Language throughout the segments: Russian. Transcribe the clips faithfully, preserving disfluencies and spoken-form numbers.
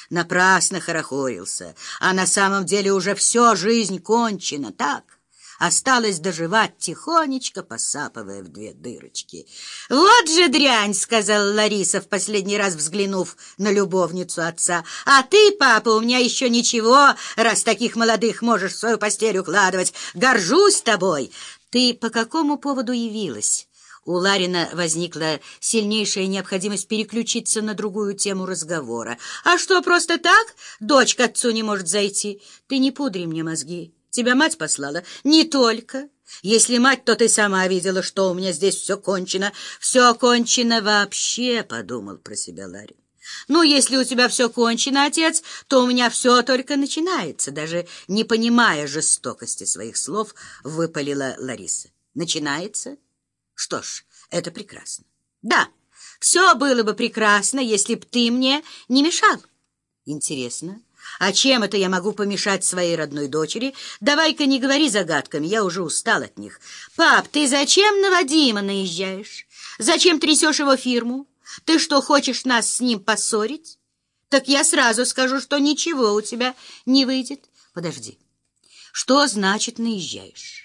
Напрасно хорохорился, а на самом деле уже все, жизнь кончена, так? Осталось доживать тихонечко, посапывая в две дырочки. «Вот же дрянь!» — сказала Лариса, в последний раз взглянув на любовницу отца. «А ты, папа, у меня еще ничего, раз таких молодых можешь в свою постель укладывать. Горжусь тобой!» «Ты по какому поводу явилась?» У Ларина возникла сильнейшая необходимость переключиться на другую тему разговора. «А что, просто так? Дочь к отцу не может зайти? Ты не пудри мне мозги. Тебя мать послала?» «Не только. Если мать, то ты сама видела, что у меня здесь все кончено». «Все кончено вообще», — подумал про себя Ларин. «Ну, если у тебя все кончено, отец, то у меня все только начинается», даже не понимая жестокости своих слов, выпалила Лариса. «Начинается? Что ж, это прекрасно. Да, все было бы прекрасно, если б ты мне не мешал». «Интересно, а чем это я могу помешать своей родной дочери? Давай-ка не говори загадками, я уже устал от них». «Пап, ты зачем на Вадима наезжаешь? Зачем трясешь его фирму? Ты что, хочешь нас с ним поссорить? Так я сразу скажу, что ничего у тебя не выйдет». «Подожди, что значит наезжаешь?»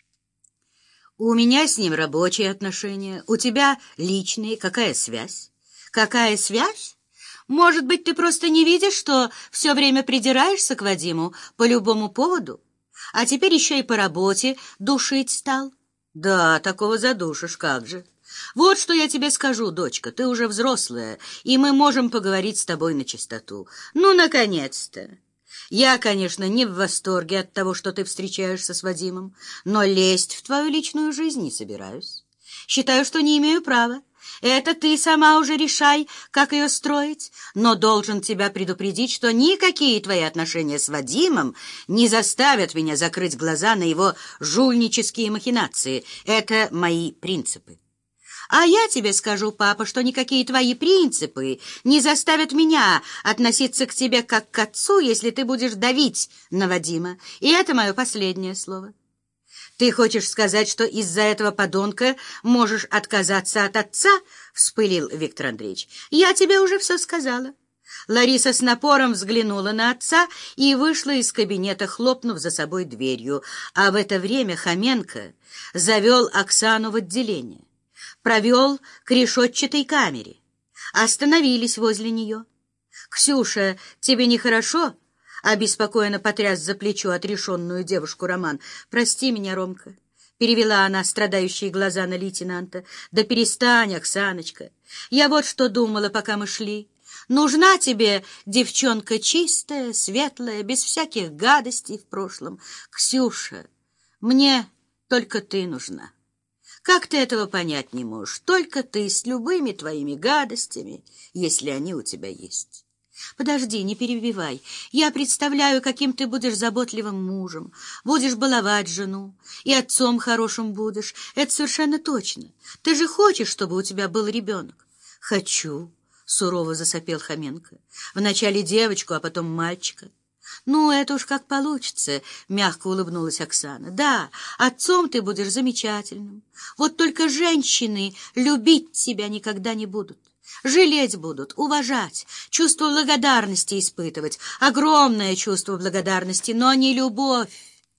«У меня с ним рабочие отношения, у тебя личные. Какая связь?» «Какая связь? Может быть, ты просто не видишь, что все время придираешься к Вадиму по любому поводу, а теперь еще и по работе душить стал?» «Да, такого задушишь, как же. Вот что я тебе скажу, дочка, ты уже взрослая, и мы можем поговорить с тобой на чистоту». «Ну, наконец-то!» «Я, конечно, не в восторге от того, что ты встречаешься с Вадимом, но лезть в твою личную жизнь не собираюсь. Считаю, что не имею права. Это ты сама уже решай, как ее строить, но должен тебя предупредить, что никакие твои отношения с Вадимом не заставят меня закрыть глаза на его жульнические махинации. Это мои принципы». «А я тебе скажу, папа, что никакие твои принципы не заставят меня относиться к тебе как к отцу, если ты будешь давить на Вадима. И это мое последнее слово». «Ты хочешь сказать, что из-за этого подонка можешь отказаться от отца?» — вспылил Виктор Андреевич. «Я тебе уже все сказала». Лариса с напором взглянула на отца и вышла из кабинета, хлопнув за собой дверью. А в это время Хоменко завел Оксану в отделение. Провел к решетчатой камере. Остановились возле нее. «Ксюша, тебе нехорошо?» — обеспокоенно потряс за плечо отрешенную девушку Роман. «Прости меня, Ромка», — перевела она страдающие глаза на лейтенанта. «Да перестань, Оксаночка. Я вот что думала, пока мы шли. Нужна тебе девчонка чистая, светлая, без всяких гадостей в прошлом. Ксюша, мне только ты нужна. Как ты этого понять не можешь? Только ты с любыми твоими гадостями, если они у тебя есть». «Подожди, не перебивай. Я представляю, каким ты будешь заботливым мужем, будешь баловать жену, и отцом хорошим будешь. Это совершенно точно. Ты же хочешь, чтобы у тебя был ребенок?» «Хочу», — сурово засопел Хоменко. «Вначале девочку, а потом мальчика». «Ну, это уж как получится», — мягко улыбнулась Оксана. «Да, отцом ты будешь замечательным. Вот только женщины любить тебя никогда не будут. Жалеть будут, уважать, чувство благодарности испытывать, огромное чувство благодарности, но не любовь.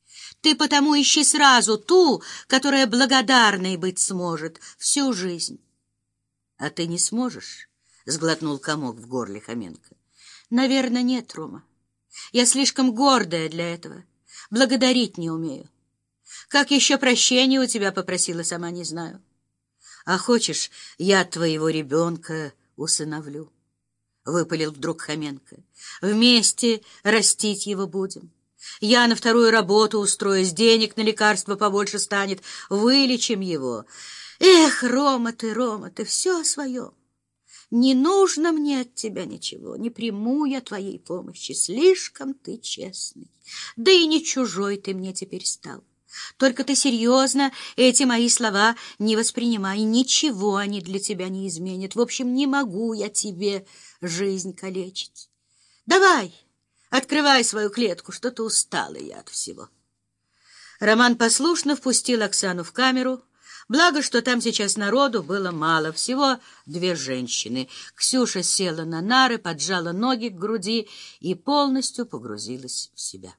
Ты потому ищи сразу ту, которая благодарной быть сможет всю жизнь». «А ты не сможешь?» — сглотнул комок в горле Хоменко. «Наверное, нет, Рома. Я слишком гордая для этого. Благодарить не умею. Как еще прощения у тебя попросила, сама не знаю. А хочешь, я твоего ребенка усыновлю?» — выпалил вдруг Хоменко. «Вместе растить его будем. Я на вторую работу устроюсь, денег на лекарства побольше станет, вылечим его. Эх, Рома ты, Рома, ты все о своем. Не нужно мне от тебя ничего, не приму я твоей помощи, слишком ты честный. Да и не чужой ты мне теперь стал. Только ты серьезно эти мои слова не воспринимай, ничего они для тебя не изменят. В общем, не могу я тебе жизнь калечить. Давай, открывай свою клетку, что-то устала я от всего». Роман послушно впустил Оксану в камеру. Благо, что там сейчас народу было мало, всего две женщины. Ксюша села на нары, поджала ноги к груди и полностью погрузилась в себя.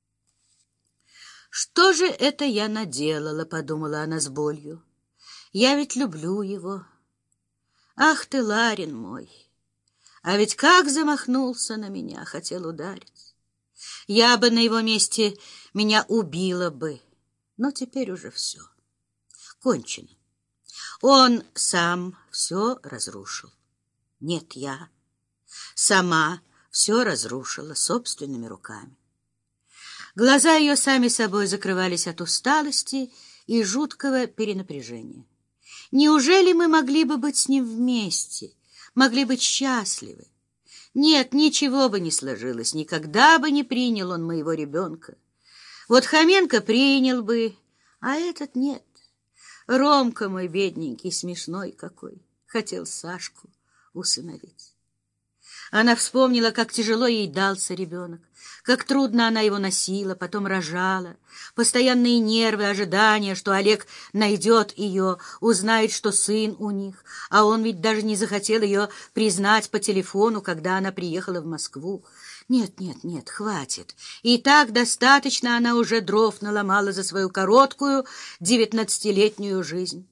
«Что же это я наделала?» — подумала она с болью. «Я ведь люблю его. Ах ты, Ларин мой! А ведь как замахнулся на меня, хотел ударить. Я бы на его месте меня убила бы, но теперь уже все. Кончено. Он сам все разрушил. Нет, я сама все разрушила собственными руками». Глаза ее сами собой закрывались от усталости и жуткого перенапряжения. Неужели мы могли бы быть с ним вместе, могли быть счастливы? Нет, ничего бы не сложилось, никогда бы не принял он моего ребенка. Вот Хоменко принял бы, а этот нет. Ромка мой бедненький, смешной какой, хотел Сашку усыновить. Она вспомнила, как тяжело ей дался ребенок, как трудно она его носила, потом рожала. Постоянные нервы, ожидания, что Олег найдет ее, узнает, что сын у них, а он ведь даже не захотел ее признать по телефону, когда она приехала в Москву. Нет, нет, нет, хватит. И так достаточно она уже дров наломала за свою короткую девятнадцатилетнюю жизнь.